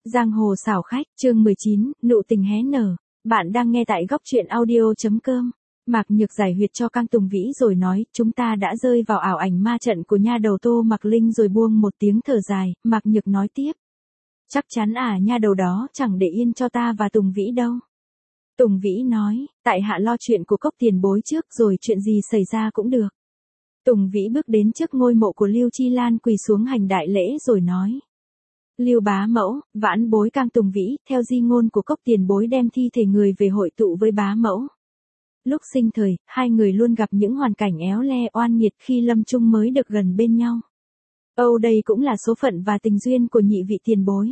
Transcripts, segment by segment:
Giang hồ xảo khách, chương 19, nụ tình hé nở. Bạn đang nghe tại góc truyện audio.com. Mạc Nhược giải huyệt cho Kang Tùng Vĩ rồi nói, chúng ta đã rơi vào ảo ảnh ma trận của nha đầu Tô Mặc Linh rồi buông một tiếng thở dài, Mạc Nhược nói tiếp. Chắc chắn nha đầu đó chẳng để yên cho ta và Tùng Vĩ đâu. Tùng Vĩ nói, tại hạ lo chuyện của Cốc tiền bối trước rồi chuyện gì xảy ra cũng được. Tùng Vĩ bước đến trước ngôi mộ của Lưu Chi Lan quỳ xuống hành đại lễ rồi nói. Lưu bá mẫu, vãn bối Kang Tùng Vĩ, theo di ngôn của Cốc tiền bối đem thi thể người về hội tụ với bá mẫu. Lúc sinh thời, hai người luôn gặp những hoàn cảnh éo le oan nghiệt khi lâm chung mới được gần bên nhau. Âu đây cũng là số phận và tình duyên của nhị vị tiền bối.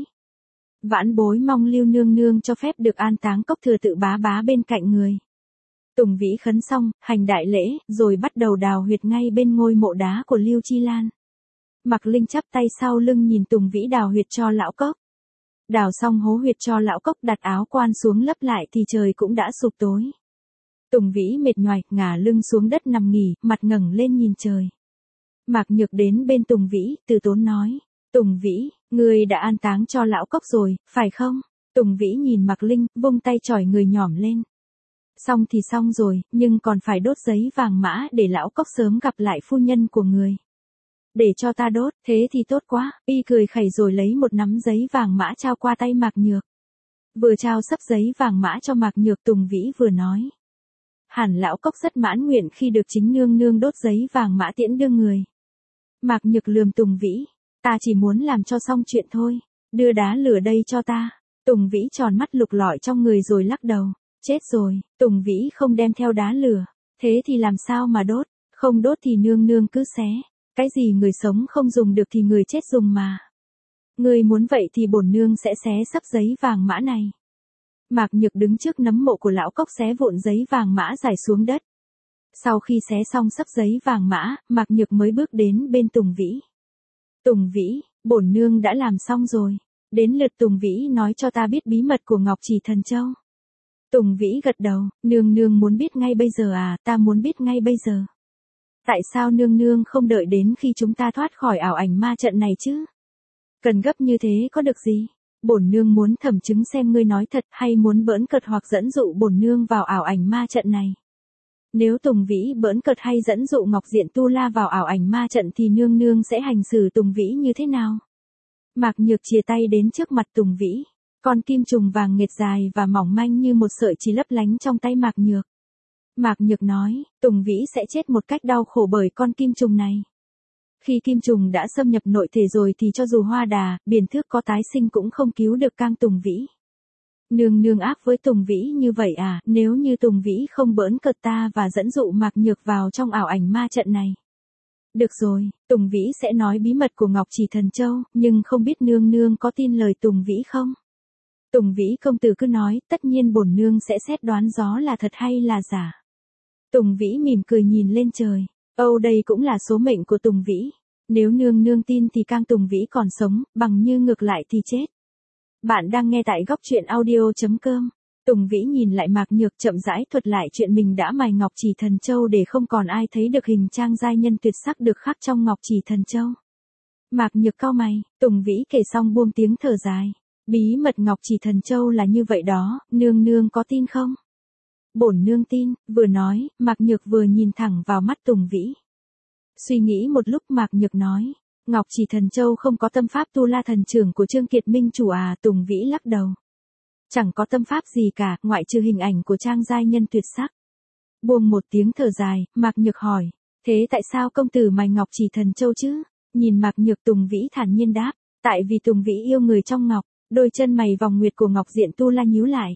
Vãn bối mong Lưu nương nương cho phép được an táng Cốc thừa tự bá bá bên cạnh người. Tùng Vĩ khấn xong, hành đại lễ, rồi bắt đầu đào huyệt ngay bên ngôi mộ đá của Lưu Chi Lan. Mạc Linh chắp tay sau lưng nhìn Tùng Vĩ đào huyệt cho lão Cốc. Đào xong hố huyệt cho lão Cốc đặt áo quan xuống lấp lại thì trời cũng đã sụp tối. Tùng Vĩ mệt nhoài, ngả lưng xuống đất nằm nghỉ, mặt ngẩng lên nhìn trời. Mạc Nhược đến bên Tùng Vĩ, từ tốn nói. Tùng Vĩ, ngươi đã an táng cho lão Cốc rồi, phải không? Tùng Vĩ nhìn Mạc Linh, vung tay chỏi người nhỏm lên. Xong thì xong rồi, nhưng còn phải đốt giấy vàng mã để lão Cốc sớm gặp lại phu nhân của người. Để cho ta đốt, thế thì tốt quá, y cười khẩy rồi lấy một nắm giấy vàng mã trao qua tay Mạc Nhược. Vừa trao sấp giấy vàng mã cho Mạc Nhược Tùng Vĩ vừa nói. Hẳn lão Cốc rất mãn nguyện khi được chính nương nương đốt giấy vàng mã tiễn đưa người. Mạc Nhược lườm Tùng Vĩ, ta chỉ muốn làm cho xong chuyện thôi, đưa đá lửa đây cho ta. Tùng Vĩ tròn mắt lục lọi trong người rồi lắc đầu, chết rồi, Tùng Vĩ không đem theo đá lửa, thế thì làm sao mà đốt, không đốt thì nương nương cứ xé. Cái gì người sống không dùng được thì người chết dùng mà. Người muốn vậy thì bổn nương sẽ xé sấp giấy vàng mã này. Mạc Nhược đứng trước nấm mộ của lão Cốc xé vụn giấy vàng mã rải xuống đất. Sau khi xé xong sấp giấy vàng mã, Mạc Nhược mới bước đến bên Tùng Vĩ. Tùng Vĩ, bổn nương đã làm xong rồi. Đến lượt Tùng Vĩ nói cho ta biết bí mật của Ngọc Chỉ Thần Châu. Tùng Vĩ gật đầu, nương nương muốn biết ngay bây giờ à, ta muốn biết ngay bây giờ. Tại sao nương nương không đợi đến khi chúng ta thoát khỏi ảo ảnh ma trận này chứ? Cần gấp như thế có được gì? Bổn nương muốn thẩm chứng xem ngươi nói thật hay muốn bỡn cợt hoặc dẫn dụ bổn nương vào ảo ảnh ma trận này. Nếu Tùng Vĩ bỡn cợt hay dẫn dụ Ngọc Diện Tu La vào ảo ảnh ma trận thì nương nương sẽ hành xử Tùng Vĩ như thế nào? Mạc Nhược chìa tay đến trước mặt Tùng Vĩ. Con kim trùng vàng nghệt dài và mỏng manh như một sợi chỉ lấp lánh trong tay Mạc Nhược. Mạc Nhược nói, Tùng Vĩ sẽ chết một cách đau khổ bởi con kim trùng này. Khi kim trùng đã xâm nhập nội thể rồi thì cho dù hoa đà, biển thước có tái sinh cũng không cứu được Kang Tùng Vĩ. Nương nương ác với Tùng Vĩ như vậy à, nếu như Tùng Vĩ không bỡn cợt ta và dẫn dụ Mạc Nhược vào trong ảo ảnh ma trận này. Được rồi, Tùng Vĩ sẽ nói bí mật của Ngọc Chỉ Thần Châu, nhưng không biết nương nương có tin lời Tùng Vĩ không? Tùng Vĩ công tử cứ nói, tất nhiên bổn nương sẽ xét đoán gió là thật hay là giả. Tùng Vĩ mỉm cười nhìn lên trời. Âu đây cũng là số mệnh của Tùng Vĩ. Nếu nương nương tin thì Kang Tùng Vĩ còn sống, bằng như ngược lại thì chết. Bạn đang nghe tại góc truyện audio.com. Tùng Vĩ nhìn lại Mạc Nhược chậm rãi thuật lại chuyện mình đã mài Ngọc Chỉ Thần Châu để không còn ai thấy được hình trang giai nhân tuyệt sắc được khắc trong Ngọc Chỉ Thần Châu. Mạc Nhược cau mày, Tùng Vĩ kể xong buông tiếng thở dài. Bí mật Ngọc Chỉ Thần Châu là như vậy đó, nương nương có tin không? Bổn nương tin, vừa nói, Mạc Nhược vừa nhìn thẳng vào mắt Tùng Vĩ. Suy nghĩ một lúc Mạc Nhược nói, Ngọc Chỉ Thần Châu không có tâm pháp Tu La Thần Trưởng của Trương Kiệt Minh chủ à, Tùng Vĩ lắc đầu. Chẳng có tâm pháp gì cả, ngoại trừ hình ảnh của trang giai nhân tuyệt sắc. Buông một tiếng thở dài, Mạc Nhược hỏi, thế tại sao công tử mài Ngọc Chỉ Thần Châu chứ? Nhìn Mạc Nhược Tùng Vĩ thản nhiên đáp, tại vì Tùng Vĩ yêu người trong ngọc, đôi chân mày vòng nguyệt của Ngọc Diện Tu La nhíu lại.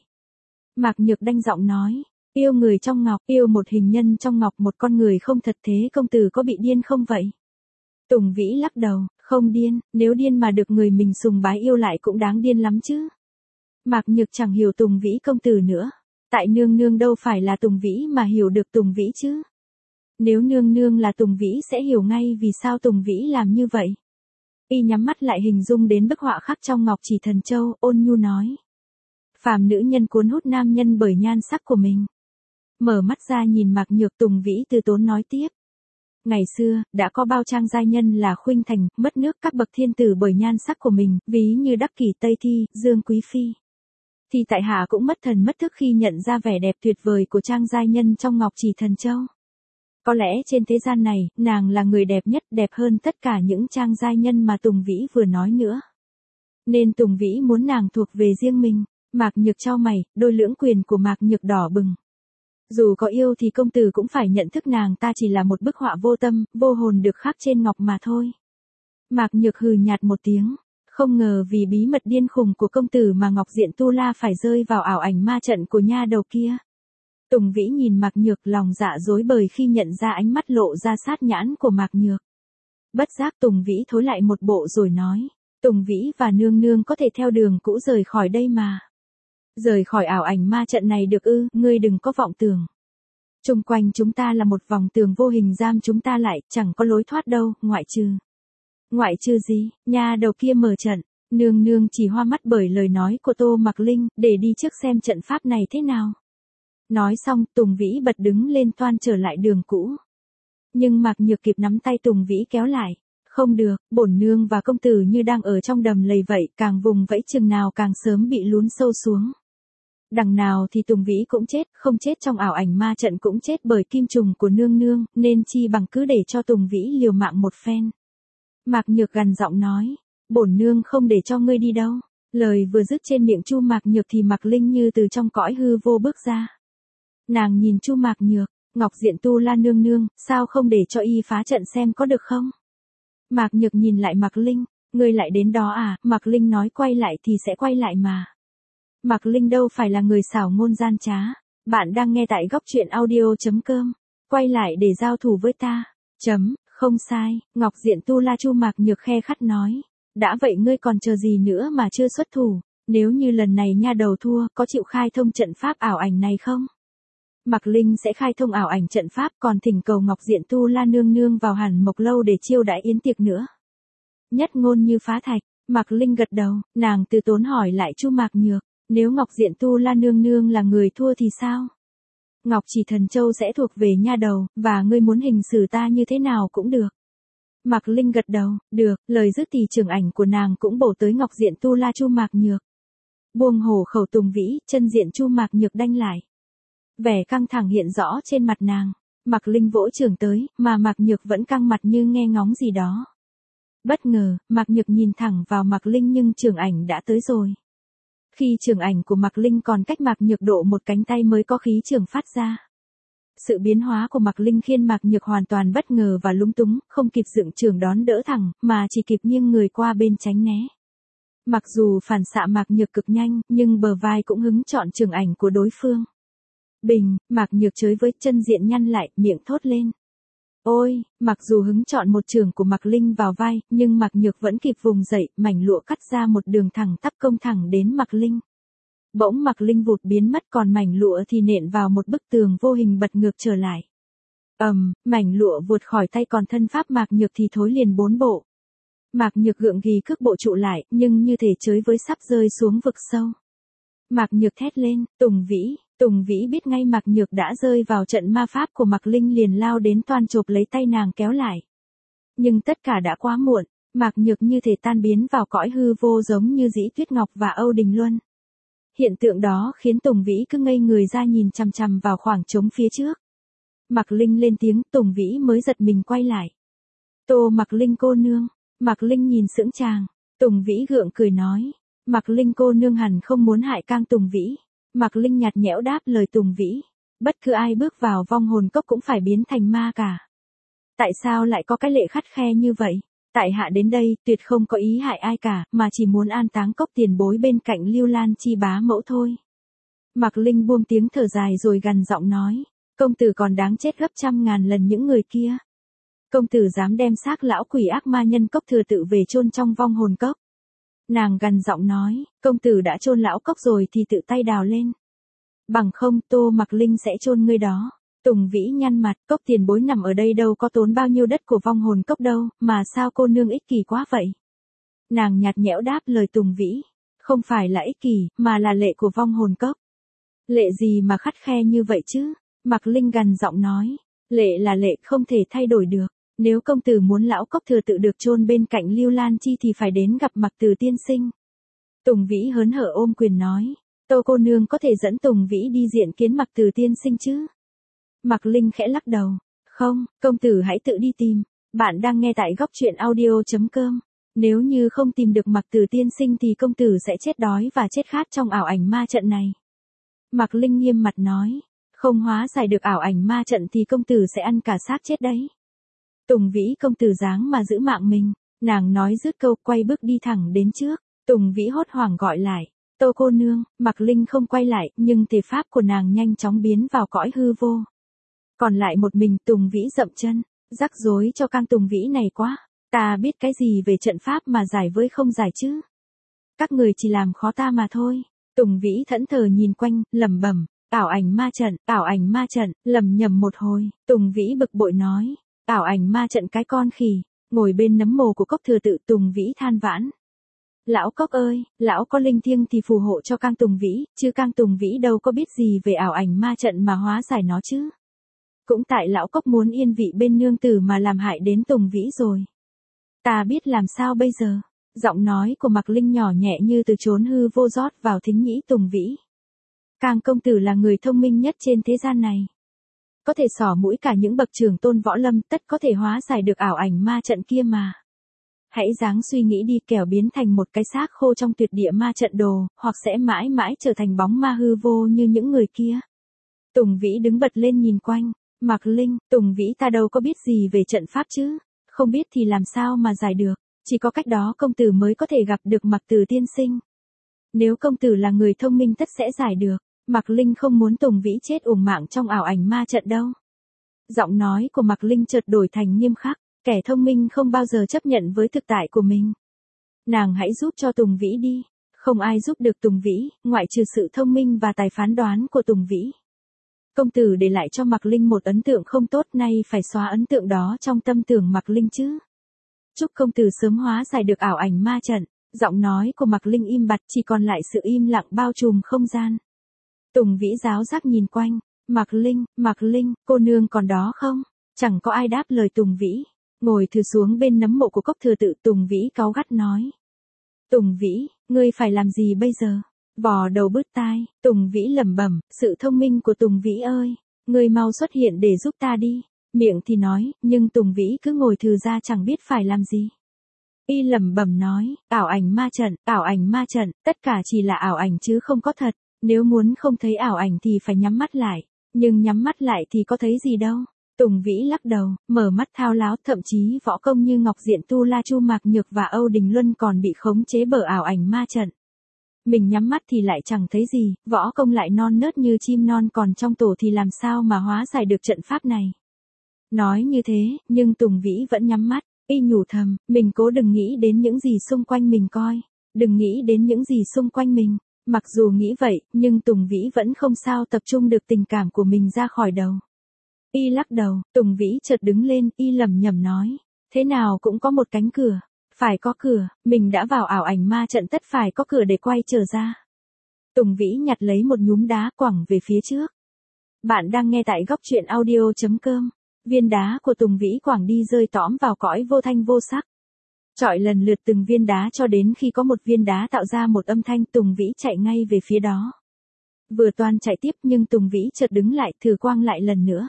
Mạc Nhược đanh giọng nói, yêu người trong ngọc, yêu một hình nhân trong ngọc một con người không thật thế công tử có bị điên không vậy? Tùng Vĩ lắc đầu, không điên, nếu điên mà được người mình sùng bái yêu lại cũng đáng điên lắm chứ. Mạc Nhược chẳng hiểu Tùng Vĩ công tử nữa, tại nương nương đâu phải là Tùng Vĩ mà hiểu được Tùng Vĩ chứ. Nếu nương nương là Tùng Vĩ sẽ hiểu ngay vì sao Tùng Vĩ làm như vậy. Y nhắm mắt lại hình dung đến bức họa khắc trong Ngọc Chỉ Thần Châu, ôn nhu nói. Phàm nữ nhân cuốn hút nam nhân bởi nhan sắc của mình. Mở mắt ra nhìn Mạc Nhược Tùng Vĩ từ tốn nói tiếp. Ngày xưa, đã có bao trang giai nhân là khuynh thành, mất nước các bậc thiên tử bởi nhan sắc của mình, ví như Đắc Kỷ Tây Thi, Dương Quý Phi. Thì tại hạ cũng mất thần mất thức khi nhận ra vẻ đẹp tuyệt vời của trang giai nhân trong Ngọc Chỉ Thần Châu. Có lẽ trên thế gian này, nàng là người đẹp nhất, đẹp hơn tất cả những trang giai nhân mà Tùng Vĩ vừa nói nữa. Nên Tùng Vĩ muốn nàng thuộc về riêng mình. Mạc Nhược chau mày, đôi lưỡng quyền của Mạc Nhược đỏ bừng. Dù có yêu thì công tử cũng phải nhận thức nàng ta chỉ là một bức họa vô tâm, vô hồn được khắc trên ngọc mà thôi. Mạc Nhược hừ nhạt một tiếng, không ngờ vì bí mật điên khùng của công tử mà Ngọc Diện Tu La phải rơi vào ảo ảnh ma trận của nha đầu kia. Tùng Vĩ nhìn Mạc Nhược lòng dạ rối bời khi nhận ra ánh mắt lộ ra sát nhãn của Mạc Nhược. Bất giác Tùng Vĩ thối lại một bộ rồi nói, Tùng Vĩ và nương nương có thể theo đường cũ rời khỏi đây mà. Rời khỏi ảo ảnh ma trận này được ư, ngươi đừng có vọng tưởng. Chung quanh chúng ta là một vòng tường vô hình giam chúng ta lại, chẳng có lối thoát đâu, ngoại trừ. Ngoại trừ gì, nha đầu kia mở trận, nương nương chỉ hoa mắt bởi lời nói của Tô Mặc Linh, để đi trước xem trận pháp này thế nào. Nói xong, Tùng Vĩ bật đứng lên toan trở lại đường cũ. Nhưng Mạc Nhược kịp nắm tay Tùng Vĩ kéo lại. Không được, bổn nương và công tử như đang ở trong đầm lầy vậy, càng vùng vẫy chừng nào càng sớm bị lún sâu xuống. Đằng nào thì Tùng Vĩ cũng chết, không chết trong ảo ảnh ma trận cũng chết bởi kim trùng của nương nương, nên chi bằng cứ để cho Tùng Vĩ liều mạng một phen. Mạc Nhược gằn giọng nói, bổn nương không để cho ngươi đi đâu. Lời vừa dứt trên miệng Chu Mạc Nhược thì Mạc Linh như từ trong cõi hư vô bước ra. Nàng nhìn Chu Mạc Nhược, Ngọc Diện Tu La nương nương, sao không để cho y phá trận xem có được không? Mạc Nhược nhìn lại Mạc Linh, ngươi lại đến đó à? Mạc Linh nói quay lại thì sẽ quay lại mà. Mạc Linh đâu phải là người xảo ngôn gian trá. Bạn đang nghe tại góc truyện audio.com. Quay lại để giao thủ với ta. Không sai, Ngọc Diện Tu La Chu Mạc Nhược khe khắt nói. Đã vậy ngươi còn chờ gì nữa mà chưa xuất thủ? Nếu như lần này nha đầu thua, có chịu khai thông trận pháp ảo ảnh này không? Mạc Linh sẽ khai thông ảo ảnh trận pháp, còn thỉnh cầu Ngọc Diện Tu La nương nương vào Hàn Mộc lâu để chiêu đãi yến tiệc nữa. Nhất ngôn như phá thạch, Mạc Linh gật đầu, nàng từ tốn hỏi lại Chu Mạc Nhược, nếu Ngọc Diện Tu La nương nương là người thua thì sao? Ngọc Chỉ Thần Châu sẽ thuộc về nha đầu, và ngươi muốn hình xử ta như thế nào cũng được. Mạc Linh gật đầu, được, lời dứt thì trường ảnh của nàng cũng bổ tới Ngọc Diện Tu La Chu Mạc Nhược. Buông hổ khẩu Tùng Vĩ, chân diện Chu Mạc Nhược đanh lại. Vẻ căng thẳng hiện rõ trên mặt nàng. Mạc Linh vỗ trường tới, mà Mạc Nhược vẫn căng mặt như nghe ngóng gì đó. Bất ngờ, Mạc Nhược nhìn thẳng vào Mạc Linh nhưng trường ảnh đã tới rồi. Khi trường ảnh của Mạc Linh còn cách Mạc Nhược độ một cánh tay mới có khí trường phát ra. Sự biến hóa của Mạc Linh khiến Mạc Nhược hoàn toàn bất ngờ và lúng túng, không kịp dựng trường đón đỡ thẳng, mà chỉ kịp nghiêng người qua bên tránh né. Mặc dù phản xạ Mạc Nhược cực nhanh, nhưng bờ vai cũng hứng chọn trường ảnh của đối phương. Bình, Mạc Nhược chới với, chân diện nhăn lại, miệng thốt lên. Ôi, mặc dù hứng chọn một trường của Mạc Linh vào vai, nhưng Mạc Nhược vẫn kịp vùng dậy, mảnh lụa cắt ra một đường thẳng tắp công thẳng đến Mạc Linh. Bỗng Mạc Linh vụt biến mất, còn mảnh lụa thì nện vào một bức tường vô hình bật ngược trở lại. Mảnh lụa vụt khỏi tay, còn thân pháp Mạc Nhược thì thối liền 4 bộ. Mạc Nhược gượng gì cước bộ trụ lại, nhưng như thể chới với sắp rơi xuống vực sâu. Mạc Nhược thét lên, Tùng Vĩ. Tùng Vĩ biết ngay Mạc Nhược đã rơi vào trận ma pháp của Mạc Linh, liền lao đến toan chộp lấy tay nàng kéo lại. Nhưng tất cả đã quá muộn, Mạc Nhược như thể tan biến vào cõi hư vô giống như Dĩ Tuyết Ngọc và Âu Đình Luân. Hiện tượng đó khiến Tùng Vĩ cứ ngây người ra nhìn chằm chằm vào khoảng trống phía trước. Mạc Linh lên tiếng, Tùng Vĩ mới giật mình quay lại. Tô Mạc Linh cô nương. Mạc Linh nhìn sững chàng. Tùng Vĩ gượng cười nói. Mạc Linh cô nương hẳn không muốn hại Cang Tùng Vĩ. Mạc Linh nhạt nhẽo đáp lời Tùng Vĩ. Bất cứ ai bước vào vong hồn cốc cũng phải biến thành ma cả. Tại sao lại có cái lệ khắt khe như vậy? Tại hạ đến đây, tuyệt không có ý hại ai cả, mà chỉ muốn an táng cốc tiền bối bên cạnh Lưu Lan Chi bá mẫu thôi. Mạc Linh buông tiếng thở dài rồi gằn giọng nói. Công tử còn đáng chết gấp 100.000 lần những người kia. Công tử dám đem xác lão quỷ ác ma nhân cốc thừa tự về chôn trong vong hồn cốc. Nàng gằn giọng nói, công tử đã chôn lão cốc rồi thì tự tay đào lên. Bằng không, Tô Mạc Linh sẽ chôn ngươi đó. Tùng Vĩ nhăn mặt, cốc tiền bối nằm ở đây đâu có tốn bao nhiêu đất của vong hồn cốc đâu, mà sao cô nương ích kỷ quá vậy? Nàng nhạt nhẽo đáp lời Tùng Vĩ, không phải là ích kỷ, mà là lệ của vong hồn cốc. Lệ gì mà khắt khe như vậy chứ? Mạc Linh gằn giọng nói, lệ là lệ, không thể thay đổi được. Nếu công tử muốn lão cốc thừa tự được chôn bên cạnh Lưu Lan Chi thì phải đến gặp Mặc Tử tiên sinh. Tùng Vĩ hớn hở ôm quyền nói, Tô cô nương có thể dẫn Tùng Vĩ đi diện kiến Mặc Tử tiên sinh chứ? Mạc Linh khẽ lắc đầu, không, công tử hãy tự đi tìm. Bạn đang nghe tại góc truyện audio.com. Nếu như không tìm được Mặc Tử tiên sinh thì công tử sẽ chết đói và chết khát trong ảo ảnh ma trận này. Mạc Linh nghiêm mặt nói, không hóa giải được ảo ảnh ma trận thì công tử sẽ ăn cả xác chết đấy. Tùng Vĩ công tử dáng mà giữ mạng mình. Nàng nói dứt câu quay bước đi thẳng đến trước. Tùng Vĩ hốt hoảng gọi lại, Tô cô nương. Mạc Linh không quay lại, nhưng thể pháp của nàng nhanh chóng biến vào cõi hư vô. Còn lại một mình Tùng Vĩ dậm chân, rắc rối cho cang Tùng Vĩ này quá. Ta biết cái gì về trận pháp mà giải với không giải chứ? Các người chỉ làm khó ta mà thôi. Tùng Vĩ thẫn thờ nhìn quanh, lẩm bẩm, ảo ảnh ma trận, lầm nhầm một hồi. Tùng Vĩ bực bội nói, ảo ảnh ma trận cái con khỉ. Ngồi bên nấm mồ của Cốc Thừa Tự, Tùng Vĩ than vãn. Lão Cốc ơi, lão có linh thiêng thì phù hộ cho cang Tùng Vĩ, chứ cang Tùng Vĩ đâu có biết gì về ảo ảnh ma trận mà hóa giải nó chứ. Cũng tại lão Cốc muốn yên vị bên nương tử mà làm hại đến Tùng Vĩ rồi. Ta biết làm sao bây giờ. Giọng nói của Mạc Linh nhỏ nhẹ như từ chốn hư vô rót vào thính nhĩ Tùng Vĩ. Cang công tử là người thông minh nhất trên thế gian này. Có thể xỏ mũi cả những bậc trưởng tôn võ lâm, tất có thể hóa giải được ảo ảnh ma trận kia mà. Hãy dáng suy nghĩ đi, kẻo biến thành một cái xác khô trong tuyệt địa ma trận đồ, hoặc sẽ mãi mãi trở thành bóng ma hư vô như những người kia. Tùng Vĩ đứng bật lên nhìn quanh. Mạc Linh, Tùng Vĩ ta đâu có biết gì về trận pháp chứ. Không biết thì làm sao mà giải được. Chỉ có cách đó công tử mới có thể gặp được Mặc Tử tiên sinh. Nếu công tử là người thông minh tất sẽ giải được. Mạc Linh không muốn Tùng Vĩ chết uổng mạng trong ảo ảnh ma trận đâu. Giọng nói của Mạc Linh chợt đổi thành nghiêm khắc. Kẻ thông minh không bao giờ chấp nhận với thực tại của mình. Nàng hãy giúp cho Tùng Vĩ đi. Không ai giúp được Tùng Vĩ, ngoại trừ sự thông minh và tài phán đoán của Tùng Vĩ. Công tử để lại cho Mạc Linh một ấn tượng không tốt, nay phải xóa ấn tượng đó trong tâm tưởng Mạc Linh chứ. Chúc công tử sớm hóa giải được ảo ảnh ma trận. Giọng nói của Mạc Linh im bặt, chỉ còn lại sự im lặng bao trùm không gian. Tùng Vĩ giáo giác nhìn quanh. Mạc Linh, cô nương còn đó không? Chẳng có ai đáp lời Tùng Vĩ. Ngồi thừ xuống bên nấm mộ của Cốc Thừa Tự, Tùng Vĩ cáu gắt nói. Tùng Vĩ, ngươi phải làm gì bây giờ? Vò đầu bứt tai, Tùng Vĩ lẩm bẩm, sự thông minh của Tùng Vĩ ơi, ngươi mau xuất hiện để giúp ta đi. Miệng thì nói, nhưng Tùng Vĩ cứ ngồi thừ ra chẳng biết phải làm gì. Y lẩm bẩm nói, ảo ảnh ma trận, tất cả chỉ là ảo ảnh chứ không có thật. Nếu muốn không thấy ảo ảnh thì phải nhắm mắt lại, nhưng nhắm mắt lại thì có thấy gì đâu. Tùng Vĩ lắc đầu, mở mắt thao láo, thậm chí võ công như Ngọc Diện Tu La Chu Mạc Nhược và Âu Đình Luân còn bị khống chế bởi ảo ảnh ma trận. Mình nhắm mắt thì lại chẳng thấy gì, võ công lại non nớt như chim non, còn trong tổ thì làm sao mà hóa giải được trận pháp này. Nói như thế, nhưng Tùng Vĩ vẫn nhắm mắt, y nhủ thầm, mình cố đừng nghĩ đến những gì xung quanh mình coi, đừng nghĩ đến những gì xung quanh mình. Mặc dù nghĩ vậy, nhưng Tùng Vĩ vẫn không sao tập trung được tình cảm của mình ra khỏi đầu. Y lắc đầu, Tùng Vĩ chợt đứng lên, y lẩm nhẩm nói, thế nào cũng có một cánh cửa. Phải có cửa, mình đã vào ảo ảnh ma trận tất phải có cửa để quay trở ra. Tùng Vĩ nhặt lấy một nhúm đá quẳng về phía trước. Bạn đang nghe tại góc truyện audio.com. Viên đá của Tùng Vĩ quẳng đi rơi tõm vào cõi vô thanh vô sắc. Chọi lần lượt từng viên đá cho đến khi có một viên đá tạo ra một âm thanh, Tùng Vĩ chạy ngay về phía đó. Vừa toan chạy tiếp nhưng Tùng Vĩ chợt đứng lại, thử quang lại lần nữa.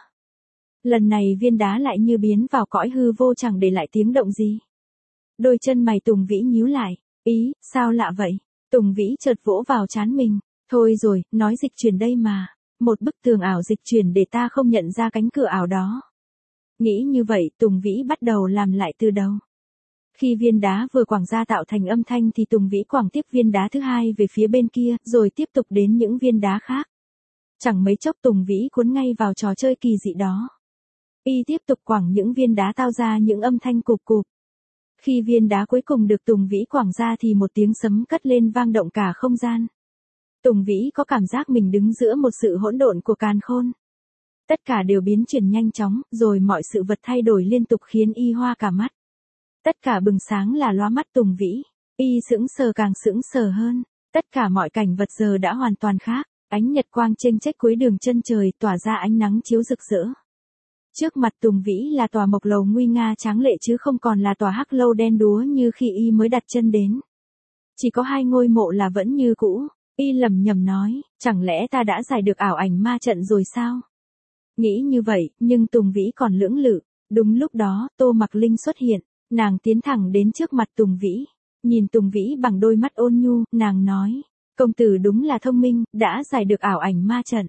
Lần này viên đá lại như biến vào cõi hư vô, chẳng để lại tiếng động gì. Đôi chân mày Tùng Vĩ nhíu lại, ý, sao lạ vậy? Tùng Vĩ chợt vỗ vào trán mình, thôi rồi, nói dịch chuyển đây mà, một bức tường ảo dịch chuyển để ta không nhận ra cánh cửa ảo đó. Nghĩ như vậy, Tùng Vĩ bắt đầu làm lại từ đầu. Khi viên đá vừa quẳng ra tạo thành âm thanh thì Tùng Vĩ quẳng tiếp viên đá thứ hai về phía bên kia, rồi tiếp tục đến những viên đá khác. Chẳng mấy chốc Tùng Vĩ cuốn ngay vào trò chơi kỳ dị đó. Y tiếp tục quẳng những viên đá tạo ra những âm thanh cụp cụp. Khi viên đá cuối cùng được Tùng Vĩ quẳng ra thì một tiếng sấm cất lên vang động cả không gian. Tùng Vĩ có cảm giác mình đứng giữa một sự hỗn độn của càn khôn. Tất cả đều biến chuyển nhanh chóng, rồi mọi sự vật thay đổi liên tục khiến y hoa cả mắt. Tất cả bừng sáng là lóa mắt Tùng Vĩ. Y sững sờ càng sững sờ hơn. Tất cả mọi cảnh vật giờ đã hoàn toàn khác. Ánh nhật quang chênh chếch cuối đường chân trời tỏa ra ánh nắng chiếu rực rỡ. Trước mặt Tùng Vĩ là tòa mộc lầu nguy nga tráng lệ chứ không còn là tòa hắc lâu đen đúa như khi y mới đặt chân đến. Chỉ có 2 ngôi mộ là vẫn như cũ, y lẩm nhẩm nói, chẳng lẽ ta đã giải được ảo ảnh ma trận rồi sao? Nghĩ như vậy, nhưng Tùng Vĩ còn lưỡng lự. Đúng lúc đó, Tô Mặc Linh xuất hiện, nàng tiến thẳng đến trước mặt Tùng Vĩ. Nhìn Tùng Vĩ bằng đôi mắt ôn nhu, nàng nói, công tử đúng là thông minh, đã giải được ảo ảnh ma trận.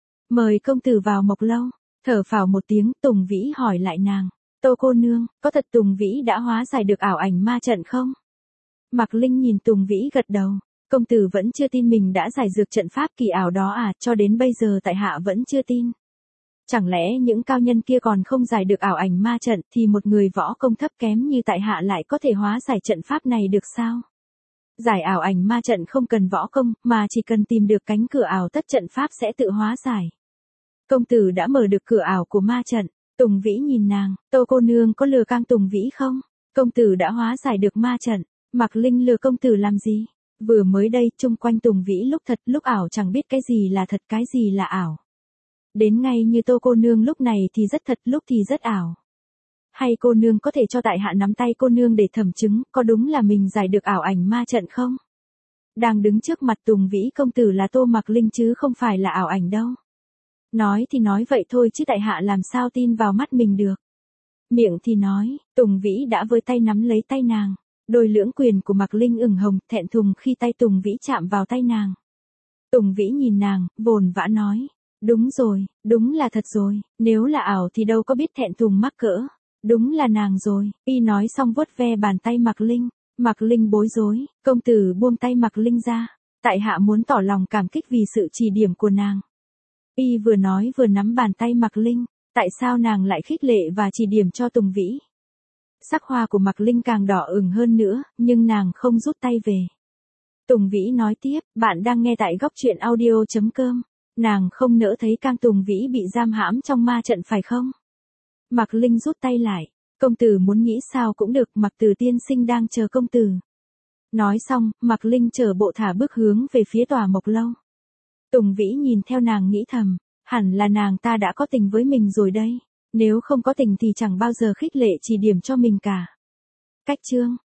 Mời công tử vào mộc lâu. Thở phào một tiếng, Tùng Vĩ hỏi lại nàng, Tô cô nương, có thật Tùng Vĩ đã hóa giải được ảo ảnh ma trận không? Mặc Linh nhìn Tùng Vĩ gật đầu, công tử vẫn chưa tin mình đã giải dược trận pháp kỳ ảo đó à, cho đến bây giờ tại hạ vẫn chưa tin. Chẳng lẽ những cao nhân kia còn không giải được ảo ảnh ma trận thì một người võ công thấp kém như tại hạ lại có thể hóa giải trận pháp này được sao? Giải ảo ảnh ma trận không cần võ công, mà chỉ cần tìm được cánh cửa ảo tất trận pháp sẽ tự hóa giải. Công tử đã mở được cửa ảo của ma trận. Tùng Vĩ nhìn nàng, Tô cô nương có lừa căng Tùng Vĩ không? Công tử đã hóa giải được ma trận. Mặc Linh lừa công tử làm gì? Vừa mới đây, chung quanh Tùng Vĩ lúc thật lúc ảo chẳng biết cái gì là thật cái gì là ảo. Đến ngay như Tô cô nương lúc này thì rất thật lúc thì rất ảo. Hay cô nương có thể cho tại hạ nắm tay cô nương để thẩm chứng, có đúng là mình giải được ảo ảnh ma trận không? Đang đứng trước mặt Tùng Vĩ công tử là Tô Mặc Linh chứ không phải là ảo ảnh đâu. Nói thì nói vậy thôi chứ tại hạ làm sao tin vào mắt mình được. Miệng thì nói, Tùng Vĩ đã với tay nắm lấy tay nàng. Đôi lưỡng quyền của Mặc Linh ửng hồng, thẹn thùng khi tay Tùng Vĩ chạm vào tay nàng. Tùng Vĩ nhìn nàng, vồn vã nói, đúng rồi, đúng là thật rồi, nếu là ảo thì đâu có biết thẹn thùng mắc cỡ. Đúng là nàng rồi, y nói xong vuốt ve bàn tay Mặc Linh. Mặc Linh bối rối, công tử buông tay Mặc Linh ra. Tại hạ muốn tỏ lòng cảm kích vì sự chỉ điểm của nàng. Y vừa nói vừa nắm bàn tay Mặc Linh, tại sao nàng lại khích lệ và chỉ điểm cho Tùng Vĩ? Sắc hoa của Mặc Linh càng đỏ ửng hơn nữa, nhưng nàng không rút tay về. Tùng Vĩ nói tiếp, bạn đang nghe tại góc truyện audio.com. Nàng không nỡ thấy Cang Tùng Vĩ bị giam hãm trong ma trận phải không? Mặc Linh rút tay lại, công tử muốn nghĩ sao cũng được, Mặc Tử tiên sinh đang chờ công tử. Nói xong, Mặc Linh chở bộ thả bước hướng về phía tòa mộc lâu. Tùng Vĩ nhìn theo nàng nghĩ thầm, hẳn là nàng ta đã có tình với mình rồi đây. Nếu không có tình thì chẳng bao giờ khích lệ chỉ điểm cho mình cả. Cách chương